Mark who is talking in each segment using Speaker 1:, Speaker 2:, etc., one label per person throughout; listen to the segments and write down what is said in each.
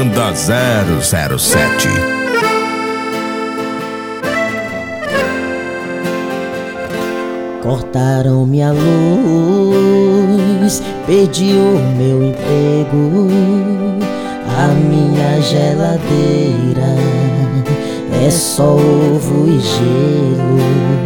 Speaker 1: Banda 007.
Speaker 2: Cortaram minha luz, perdi o meu emprego, a minha geladeira é só ovo e gelo.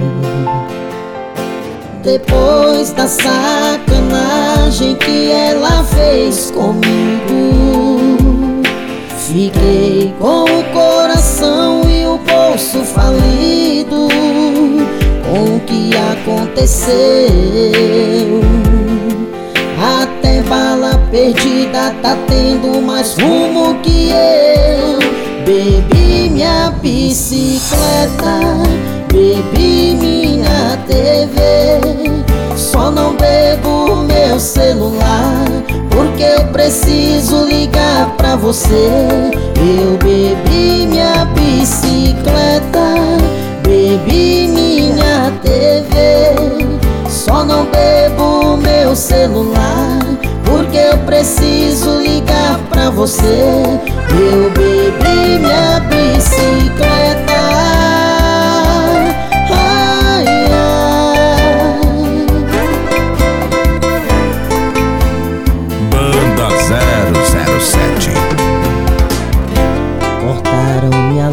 Speaker 2: Depois da sacanagem que ela fez comigo, fiquei com o coração e o bolso falido com o que aconteceu. Até bala perdida tá tendo mais rumo que eu. Bebi minha bicicleta, bebi minha TV, só não bebo meu celular porque eu preciso ligar pra você. Eu bebi minha bicicleta, bebi minha TV, só não bebo meu celular porque eu preciso ligar pra você. Eu bebi minha bicicleta. Ai, ai.
Speaker 1: Banda 007.
Speaker 2: Cortaram minha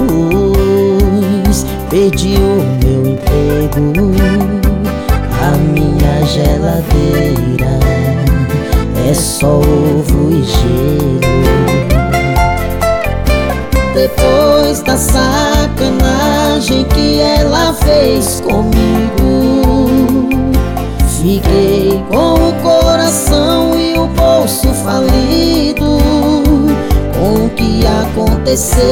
Speaker 2: luz, perdi o meu emprego, a minha geladeira é só ovo e gelo. Depois da sacanagem que ela fez comigo, fiquei com o coração e o bolso falido com o que aconteceu.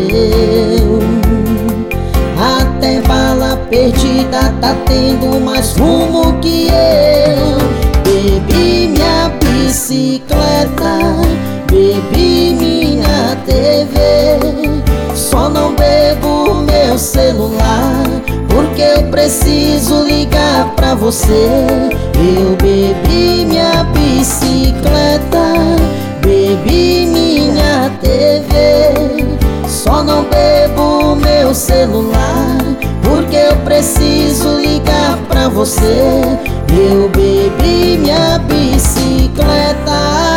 Speaker 2: Até bala perdida tá tendo mais rumo que eu. Bebi minha bicicleta, bebi minha TV, só não bebo meu celular porque eu preciso ligar pra você. Eu bebi minha bicicleta, bebi minha TV, só não bebo meu celular porque eu preciso ligar pra você. Eu bebi minha bicicleta.